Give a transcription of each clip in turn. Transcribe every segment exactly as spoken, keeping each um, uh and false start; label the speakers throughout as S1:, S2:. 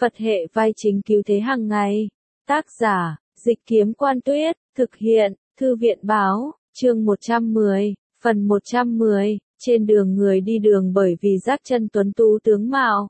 S1: Phật hệ vai chính cứu thế hàng ngày. Tác giả, Dịch Kiếm Quan Tuyết, thực hiện, Thư viện Báo, chương một trăm mười, phần một trăm mười, trên đường người đi đường bởi vì giác chân tuấn tú tướng mạo.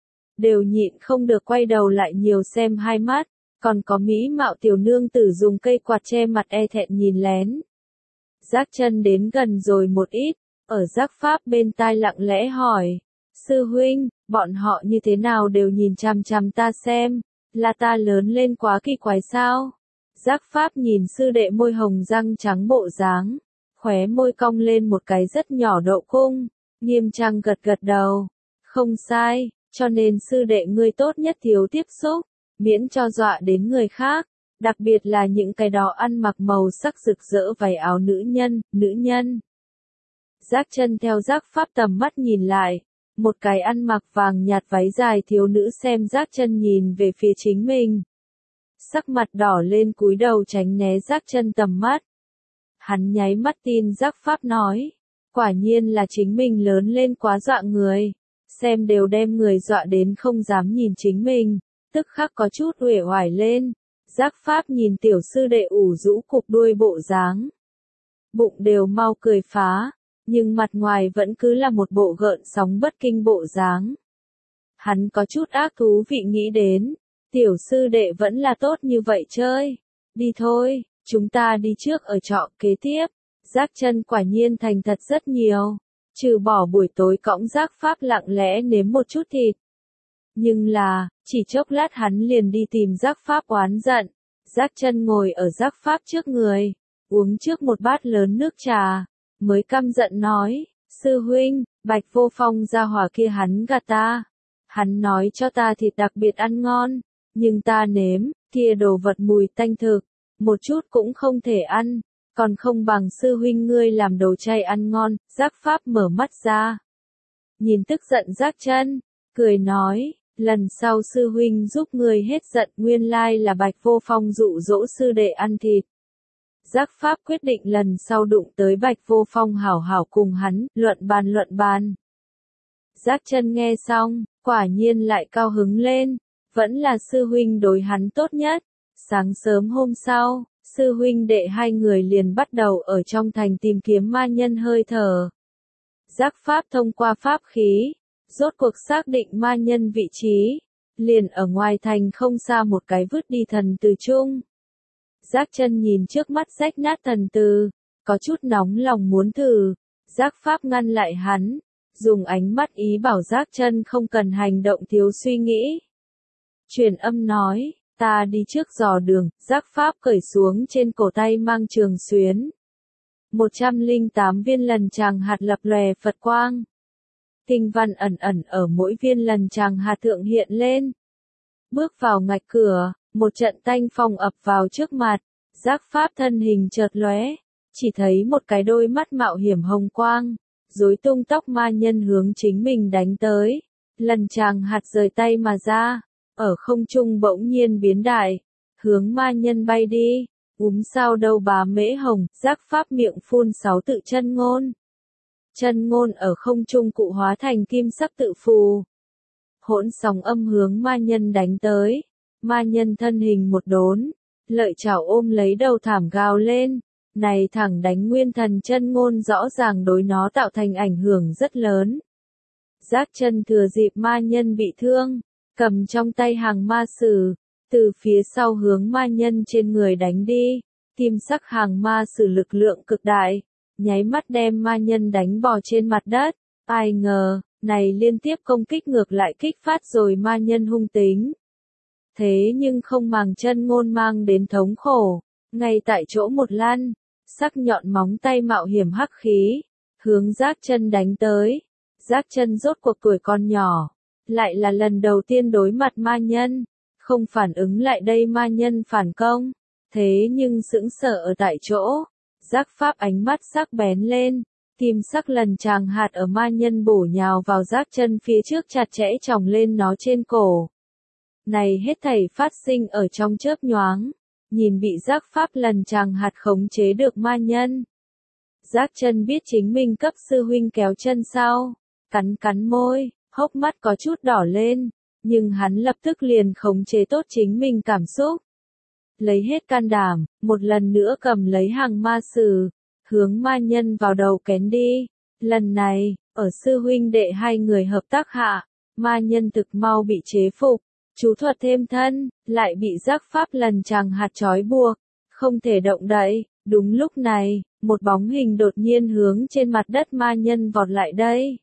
S1: Đều nhịn không được quay đầu lại nhiều xem hai mắt, còn có mỹ mạo tiểu nương tử dùng cây quạt che mặt e thẹn nhìn lén. Giác chân đến gần rồi một ít, ở giác pháp bên tai lặng lẽ hỏi, sư huynh, bọn họ như thế nào đều nhìn chằm chằm ta xem, là ta lớn lên quá kỳ quái sao? Giác pháp nhìn sư đệ môi hồng răng trắng bộ dáng, khóe môi cong lên một cái rất nhỏ độ cung, nghiêm trang gật gật đầu, không sai, cho nên sư đệ ngươi tốt nhất thiếu tiếp xúc, miễn cho dọa đến người khác, đặc biệt là những cái đó ăn mặc màu sắc rực rỡ váy áo nữ nhân, nữ nhân. Giác chân theo giác pháp tầm mắt nhìn lại, một cái ăn mặc vàng nhạt váy dài thiếu nữ xem giác chân nhìn về phía chính mình. Sắc mặt đỏ lên cúi đầu tránh né giác chân tầm mắt. Hắn nháy mắt tin giác pháp nói, quả nhiên là chính mình lớn lên quá dọa người, xem đều đem người dọa đến không dám nhìn chính mình, tức khắc có chút uể oải lên. Giác pháp nhìn tiểu sư đệ ủ rũ cục đuôi bộ dáng, bụng đều mau cười phá, nhưng mặt ngoài vẫn cứ là một bộ gợn sóng bất kinh bộ dáng. Hắn có chút ác thú vị nghĩ đến, tiểu sư đệ vẫn là tốt như vậy chơi, đi thôi, chúng ta đi trước ở trọ kế tiếp. Giác chân quả nhiên thành thật rất nhiều, trừ bỏ buổi tối cõng giác pháp lặng lẽ nếm một chút thịt. Nhưng là, chỉ chốc lát hắn liền đi tìm giác pháp oán giận. Giác chân ngồi ở giác pháp trước người, uống trước một bát lớn nước trà, mới căm giận nói, sư huynh, Bạch Vô Phong gia hỏa kia hắn gạt ta. Hắn nói cho ta thịt đặc biệt ăn ngon, nhưng ta nếm, kia đồ vật mùi tanh thực, một chút cũng không thể ăn, còn không bằng sư huynh ngươi làm đồ chay ăn ngon. Giác pháp mở mắt ra, nhìn tức giận giác chân, cười nói, lần sau sư huynh giúp ngươi hết giận, nguyên lai là Bạch Vô Phong dụ dỗ sư đệ ăn thịt. Giác pháp quyết định lần sau đụng tới Bạch Vô Phong hảo hảo cùng hắn, luận bàn luận bàn. Giác chân nghe xong, quả nhiên lại cao hứng lên, vẫn là sư huynh đối hắn tốt nhất. Sáng sớm hôm sau, sư huynh đệ hai người liền bắt đầu ở trong thành tìm kiếm ma nhân hơi thở. Giác pháp thông qua pháp khí, rốt cuộc xác định ma nhân vị trí, liền ở ngoài thành không xa một cái vứt đi thần từ chung. Giác chân nhìn trước mắt rách nát thần từ, có chút nóng lòng muốn thử, giác pháp ngăn lại hắn, dùng ánh mắt ý bảo giác chân không cần hành động thiếu suy nghĩ. Truyền âm nói, ta đi trước dò đường. Giác pháp cởi xuống trên cổ tay mang trường xuyến. một trăm lẻ tám viên lần tràng hạt lập lòe Phật quang. Tinh văn ẩn ẩn ở mỗi viên lần tràng hạt thượng hiện lên. Bước vào ngạch cửa, một trận tanh phong ập vào trước mặt, giác pháp thân hình chợt lóe, chỉ thấy một cái đôi mắt mạo hiểm hồng quang, rối tung tóc ma nhân hướng chính mình đánh tới. Lần tràng hạt rời tay mà ra, ở không trung bỗng nhiên biến đại, hướng ma nhân bay đi. Úm sao đâu bá mễ hồng, giác pháp miệng phun sáu tự chân ngôn. Chân ngôn ở không trung cụ hóa thành kim sắc tự phù. Hỗn sóng âm hướng ma nhân đánh tới. Ma nhân thân hình một đốn, lợi chảo ôm lấy đầu thảm gào lên. Này thẳng đánh nguyên thần chân ngôn rõ ràng đối nó tạo thành ảnh hưởng rất lớn. Giác chân thừa dịp ma nhân bị thương, cầm trong tay hàng ma sử, từ phía sau hướng ma nhân trên người đánh đi. Kim sắc hàng ma sử lực lượng cực đại, nháy mắt đem ma nhân đánh bò trên mặt đất. Ai ngờ, này liên tiếp công kích ngược lại kích phát rồi ma nhân hung tính. Thế nhưng không màng chân ngôn mang đến thống khổ, ngay tại chỗ một lăn, sắc nhọn móng tay mạo hiểm hắc khí, hướng giác chân đánh tới. Giác chân rốt cuộc tuổi con nhỏ, lại là lần đầu tiên đối mặt ma nhân, không phản ứng lại đây ma nhân phản công, thế nhưng sững sờ ở tại chỗ. Giác pháp ánh mắt sắc bén lên, kim sắc lần tràng hạt ở ma nhân bổ nhào vào giác chân phía trước chặt chẽ chòng lên nó trên cổ. Này hết thảy phát sinh ở trong chớp nhoáng, nhìn bị giác pháp lần tràng hạt khống chế được ma nhân. Giác chân biết chính mình cấp sư huynh kéo chân sau, cắn cắn môi, hốc mắt có chút đỏ lên, nhưng hắn lập tức liền khống chế tốt chính mình cảm xúc. Lấy hết can đảm, một lần nữa cầm lấy hàng ma sử, hướng ma nhân vào đầu kén đi. Lần này, ở sư huynh đệ hai người hợp tác hạ, ma nhân thực mau bị chế phục, chú thuật thêm thân, lại bị giác pháp lần chằng hạt trói buộc, không thể động đậy. Đúng lúc này, một bóng hình đột nhiên hướng trên mặt đất ma nhân vọt lại đây.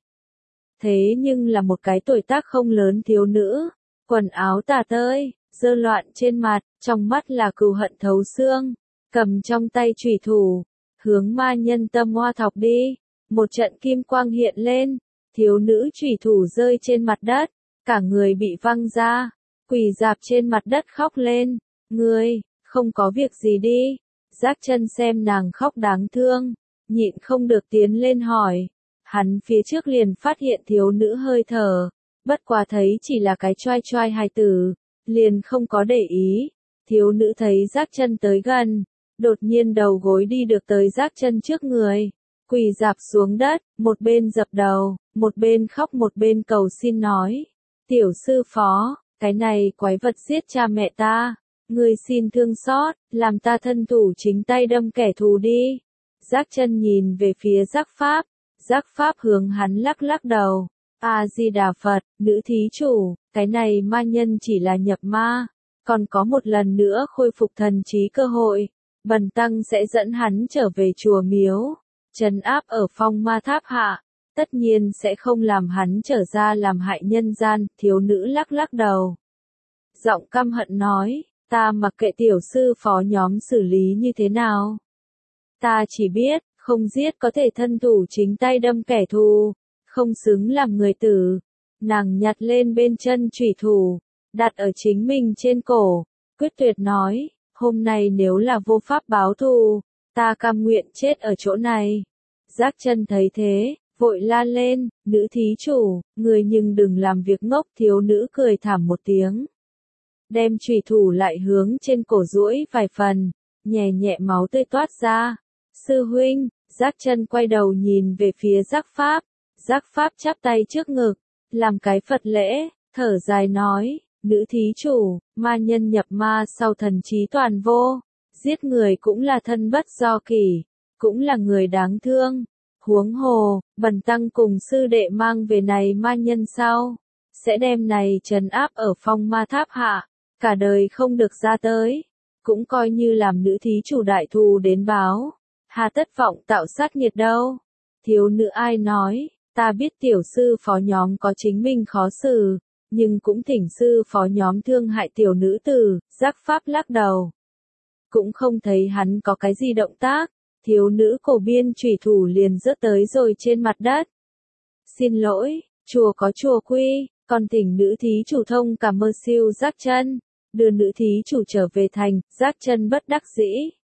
S1: Thế nhưng là một cái tuổi tác không lớn thiếu nữ, quần áo tả tơi, dơ loạn trên mặt, trong mắt là cừu hận thấu xương, cầm trong tay chủy thủ, hướng ma nhân tâm hoa thọc đi. Một trận kim quang hiện lên, thiếu nữ chủy thủ rơi trên mặt đất, cả người bị văng ra, quỳ dạp trên mặt đất khóc lên. Ngươi, không có việc gì đi. Giác Chân xem nàng khóc đáng thương, nhịn không được tiến lên hỏi. Hắn phía trước liền phát hiện thiếu nữ hơi thở, bất quá thấy chỉ là cái choai choai hài tử, liền không có để ý. Thiếu nữ thấy Giác Chân tới gần, đột nhiên đầu gối đi được tới Giác Chân trước người, quỳ dạp xuống đất, một bên dập đầu, một bên khóc một bên cầu xin nói. Tiểu sư phó, cái này quái vật giết cha mẹ ta, ngươi xin thương xót, làm ta thân thủ chính tay đâm kẻ thù đi. Giác Chân nhìn về phía Giác Pháp, Giác Pháp hướng hắn lắc lắc đầu. A-di-đà Phật, nữ thí chủ, cái này ma nhân chỉ là nhập ma, còn có một lần nữa khôi phục thần trí cơ hội. Bần tăng sẽ dẫn hắn trở về chùa miếu, trấn áp ở phong ma tháp hạ, tất nhiên sẽ không làm hắn trở ra làm hại nhân gian. Thiếu nữ lắc lắc đầu, giọng căm hận nói, ta mặc kệ tiểu sư phó nhóm xử lý như thế nào. Ta chỉ biết, không giết có thể thân thủ chính tay đâm kẻ thù, không xứng làm người tử. Nàng nhặt lên bên chân chủy thủ, đặt ở chính mình trên cổ, quyết tuyệt nói, hôm nay nếu là vô pháp báo thù, ta cam nguyện chết ở chỗ này. Giác Chân thấy thế, vội la lên, nữ thí chủ, người nhưng đừng làm việc ngốc. Thiếu nữ cười thảm một tiếng, đem chủy thủ lại hướng trên cổ duỗi vài phần, nhẹ nhẹ máu tươi toát ra. Sư huynh. Giác Chân quay đầu nhìn về phía Giác Pháp, Giác Pháp chắp tay trước ngực, làm cái Phật lễ, thở dài nói, nữ thí chủ, ma nhân nhập ma sau thần trí toàn vô, giết người cũng là thân bất do kỷ, cũng là người đáng thương. Huống hồ, bần tăng cùng sư đệ mang về này ma nhân sau, sẽ đem này trấn áp ở phong ma tháp hạ, cả đời không được ra tới, cũng coi như làm nữ thí chủ đại thù đến báo. Hà tất vọng tạo sát nghiệt đâu. Thiếu nữ ai nói, ta biết tiểu sư phó nhóm có chính mình khó xử, nhưng cũng thỉnh sư phó nhóm thương hại tiểu nữ tử. Giác Pháp lắc đầu, cũng không thấy hắn có cái gì động tác. Thiếu nữ cổ biên chủy thủ liền rớt tới rồi trên mặt đất. Xin lỗi, chùa có chùa quy, còn thỉnh nữ thí chủ thông cảm mơ siêu. Giác Chân, đưa nữ thí chủ trở về thành. Giác Chân bất đắc dĩ,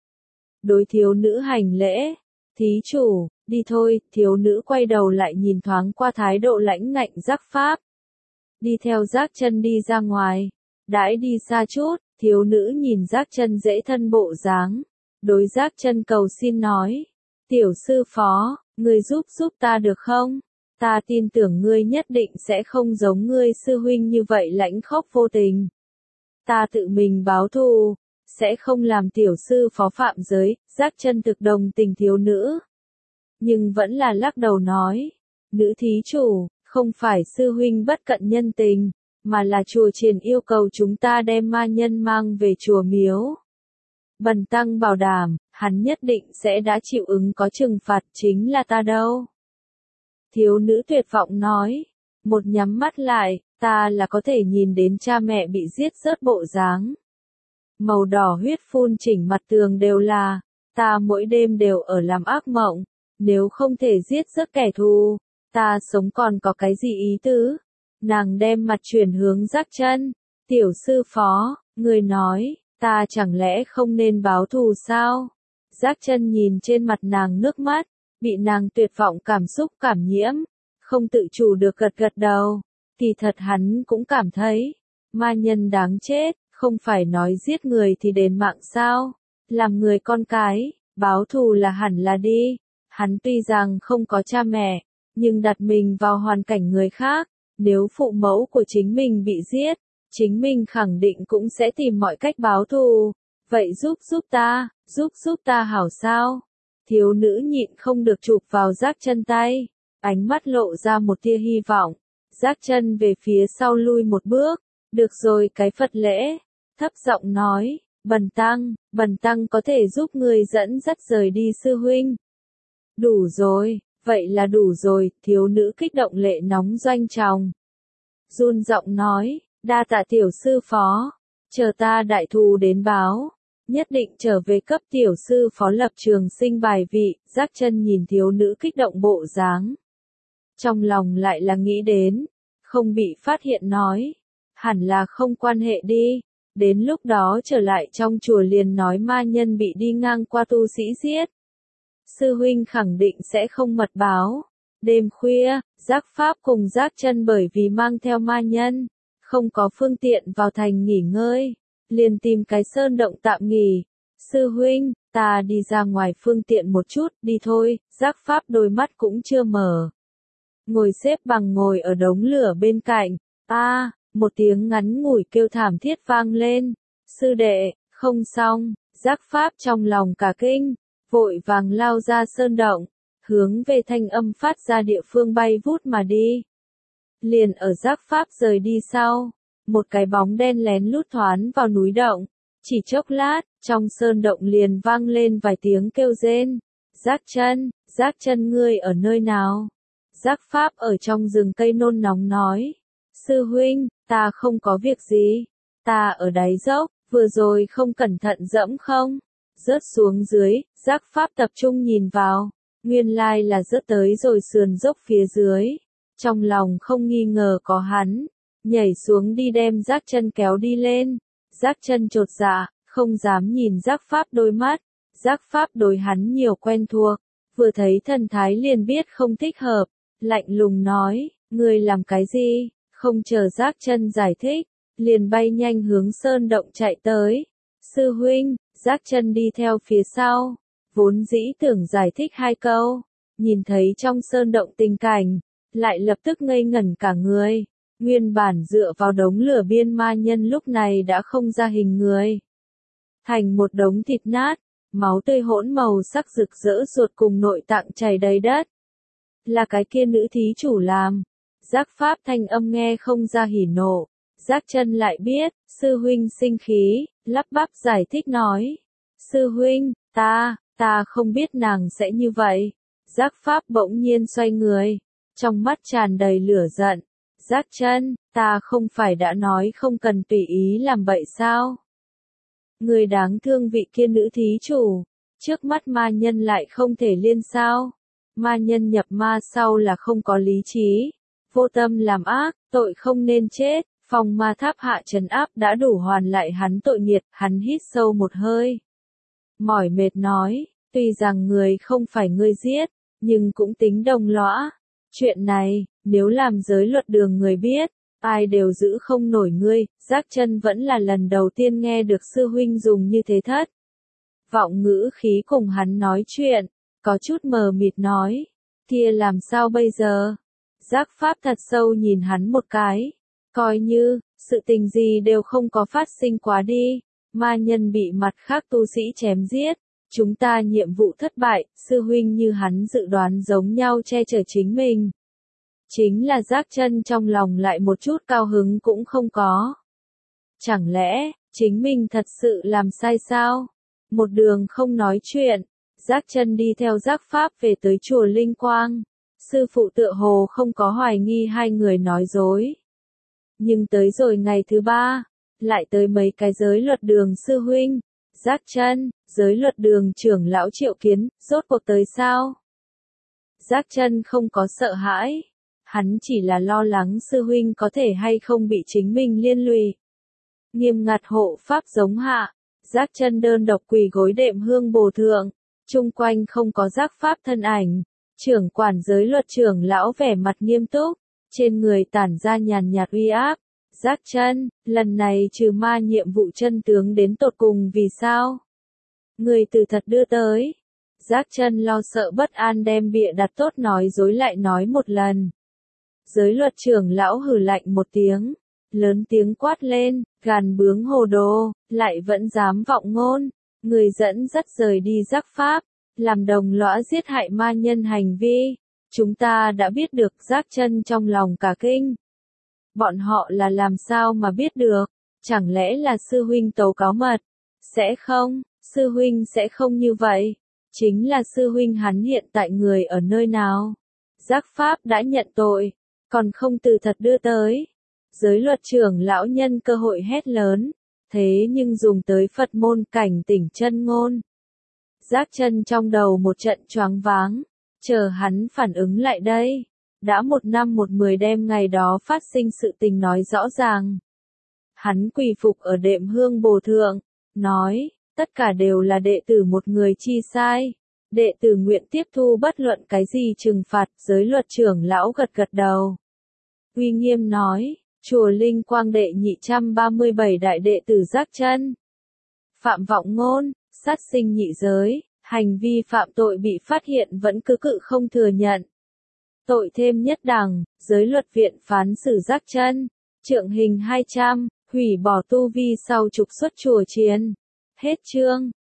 S1: đối thiếu nữ hành lễ, thí chủ, đi thôi. Thiếu nữ quay đầu lại nhìn thoáng qua thái độ lãnh ngạnh Giác Pháp, đi theo Giác Chân đi ra ngoài. Đãi đi xa chút, thiếu nữ nhìn Giác Chân dễ thân bộ dáng, đối Giác Chân cầu xin nói, tiểu sư phó, ngươi giúp giúp ta được không? Ta tin tưởng ngươi nhất định sẽ không giống ngươi sư huynh như vậy lãnh khốc vô tình. Ta tự mình báo thù, sẽ không làm tiểu sư phó phạm giới. Giác Chân thực đồng tình thiếu nữ, nhưng vẫn là lắc đầu nói, nữ thí chủ, không phải sư huynh bất cận nhân tình, mà là chùa triển yêu cầu chúng ta đem ma nhân mang về chùa miếu. Bần tăng bảo đảm, hắn nhất định sẽ đã chịu ứng có trừng phạt, chính là ta đâu. Thiếu nữ tuyệt vọng nói, một nhắm mắt lại, ta là có thể nhìn đến cha mẹ bị giết rớt bộ dáng. Màu đỏ huyết phun chỉnh mặt tường đều là, ta mỗi đêm đều ở làm ác mộng, nếu không thể giết rớt kẻ thù, ta sống còn có cái gì ý tứ? Nàng đem mặt chuyển hướng Giác Chân, tiểu sư phó, người nói, ta chẳng lẽ không nên báo thù sao? Giác Chân nhìn trên mặt nàng nước mắt, bị nàng tuyệt vọng cảm xúc cảm nhiễm, không tự chủ được gật gật đầu. Kỳ thật hắn cũng cảm thấy, ma nhân đáng chết, không phải nói giết người thì đền mạng sao? Làm người con cái, báo thù là hẳn là đi. Hắn tuy rằng không có cha mẹ, nhưng đặt mình vào hoàn cảnh người khác, Nếu phụ mẫu của chính mình bị giết, chính mình khẳng định cũng sẽ tìm mọi cách báo thù. Vậy giúp giúp ta, giúp giúp ta hảo sao? Thiếu nữ nhịn không được chụp vào Giác Chân tay, ánh mắt lộ ra một tia hy vọng. Giác Chân về phía sau lui một bước, được rồi cái Phật lễ, thấp giọng nói, Bần tăng, Bần tăng có thể giúp người dẫn dắt rời đi sư huynh. Đủ rồi, vậy là đủ rồi, thiếu nữ kích động lệ nóng doanh tròng. Run giọng nói, đa tạ tiểu sư phó, chờ ta đại thù đến báo, nhất định trở về cấp tiểu sư phó lập trường sinh bài vị. Giác Chân nhìn thiếu nữ kích động bộ dáng, trong lòng lại là nghĩ đến, không bị phát hiện nói, hẳn là không quan hệ đi, đến lúc đó trở lại trong chùa liền nói ma nhân bị đi ngang qua tu sĩ giết. Sư huynh khẳng định sẽ không mật báo. Đêm khuya, Giác Pháp cùng Giác Chân bởi vì mang theo ma nhân, không có phương tiện vào thành nghỉ ngơi, liền tìm cái sơn động tạm nghỉ. Sư huynh, ta đi ra ngoài phương tiện một chút, đi thôi. Giác Pháp đôi mắt cũng chưa mở, ngồi xếp bằng ngồi ở đống lửa bên cạnh. A, một tiếng ngắn ngủi kêu thảm thiết vang lên. Sư đệ, không xong. Giác Pháp trong lòng cả kinh, vội vàng lao ra sơn động, hướng về thanh âm phát ra địa phương bay vút mà đi. Liền ở Giác Pháp rời đi sau, một cái bóng đen lén lút thoán vào núi động. Chỉ chốc lát, trong sơn động liền vang lên vài tiếng kêu rên. Giác Chân, Giác Chân ngươi ở nơi nào? Giác Pháp ở trong rừng cây nôn nóng nói. Sư huynh, ta không có việc gì. Ta ở đáy dốc, vừa rồi không cẩn thận dẫm không? Rớt xuống dưới. Giác Pháp tập trung nhìn vào. Nguyên lai là rớt tới rồi sườn dốc phía dưới. Trong lòng không nghi ngờ có hắn. Nhảy xuống đi đem Giác Chân kéo đi lên. Giác Chân chột dạ, không dám nhìn Giác Pháp đôi mắt. Giác Pháp đối hắn nhiều quen thuộc. Vừa thấy thần thái liền biết không thích hợp. Lạnh lùng nói, ngươi làm cái gì? Không chờ Giác Chân giải thích, liền bay nhanh hướng sơn động chạy tới. Sư huynh, Giác Chân đi theo phía sau, vốn dĩ tưởng giải thích hai câu, nhìn thấy trong sơn động tình cảnh, lại lập tức ngây ngẩn cả người. Nguyên bản dựa vào đống lửa biên ma nhân lúc này đã không ra hình người, thành một đống thịt nát, máu tươi hỗn màu sắc rực rỡ ruột cùng nội tạng chảy đầy đất. Là cái kia nữ thí chủ làm. Giác Pháp thanh âm nghe không ra hỉ nộ. Giác Chân lại biết, sư huynh sinh khí, lắp bắp giải thích nói. Sư huynh, ta, ta không biết nàng sẽ như vậy. Giác Pháp bỗng nhiên xoay người, trong mắt tràn đầy lửa giận. Giác Chân, ta không phải đã nói không cần tùy ý làm bậy sao? Người đáng thương vị kia nữ thí chủ, trước mắt ma nhân lại không thể liên sao? Ma nhân nhập ma sau là không có lý trí, vô tâm làm ác, tội không nên chết. Phong ma tháp hạ trấn áp đã đủ hoàn lại hắn tội nghiệt. Hắn hít sâu một hơi, mỏi mệt nói, tuy rằng người không phải ngươi giết, nhưng cũng tính đồng lõa. Chuyện này, nếu làm giới luật đường người biết, ai đều giữ không nổi ngươi. Giác Chân vẫn là lần đầu tiên nghe được sư huynh dùng như thế thất vọng ngữ khí cùng hắn nói chuyện, có chút mờ mịt nói, kia làm sao bây giờ? Giác Pháp thật sâu nhìn hắn một cái, coi như, sự tình gì đều không có phát sinh quá đi, ma nhân bị mặt khác tu sĩ chém giết, chúng ta nhiệm vụ thất bại, sư huynh như hắn dự đoán giống nhau che chở chính mình. Chính là Giác Chân trong lòng lại một chút cao hứng cũng không có. Chẳng lẽ, chính mình thật sự làm sai sao? Một đường không nói chuyện, Giác Chân đi theo Giác Pháp về tới chùa Linh Quang. Sư phụ tựa hồ không có hoài nghi hai người nói dối. Nhưng tới rồi ngày thứ ba, lại tới mấy cái giới luật đường sư huynh. Giác Chân, giới luật đường trưởng lão Triệu Kiến, rốt cuộc tới sao? Giác Chân không có sợ hãi. Hắn chỉ là lo lắng sư huynh có thể hay không bị chính mình liên lụy. Nghiêm ngặt hộ pháp giống hạ, Giác Chân đơn độc quỳ gối đệm hương bồ thượng, chung quanh không có Giác Pháp thân ảnh. Trưởng quản giới luật trưởng lão vẻ mặt nghiêm túc, trên người tản ra nhàn nhạt uy áp. Giác Chân, lần này trừ ma nhiệm vụ chân tướng đến tột cùng vì sao? Người từ thật đưa tới. Giác Chân lo sợ bất an đem bịa đặt tốt nói dối lại nói một lần. Giới luật trưởng lão hừ lạnh một tiếng, lớn tiếng quát lên, gàn bướng hồ đồ, lại vẫn dám vọng ngôn, người dẫn dắt rời đi giác pháp, làm đồng lõa giết hại ma nhân hành vi. Chúng ta đã biết được giác chân trong lòng cả kinh. Bọn họ là làm sao mà biết được? Chẳng lẽ là sư huynh tố cáo mật? Sẽ không, sư huynh sẽ không như vậy. Chính là sư huynh hắn hiện tại người ở nơi nào? Giác pháp đã nhận tội, còn không từ thật đưa tới. Giới luật trưởng lão nhân cơ hội hét lớn, thế nhưng dùng tới Phật môn cảnh tỉnh chân ngôn. Giác chân trong đầu một trận choáng váng, chờ hắn phản ứng lại đây. Đã một năm một mười đêm ngày đó phát sinh sự tình nói rõ ràng. Hắn quỳ phục ở đệm hương bồ thượng, nói, tất cả đều là đệ tử một người chi sai. Đệ tử nguyện tiếp thu bất luận cái gì trừng phạt. Giới luật trưởng lão gật gật đầu. Uy nghiêm nói, chùa Linh Quang đệ nhị trăm ba mươi bảy đại đệ tử giác chân. Phạm vọng ngôn, sát sinh nhị giới, hành vi phạm tội bị phát hiện vẫn cứ cự không thừa nhận. Tội thêm nhất đẳng, giới luật viện phán xử giác chân, trượng hình hai trăm, hủy bỏ tu vi sau trục xuất chùa chiền. Hết chương.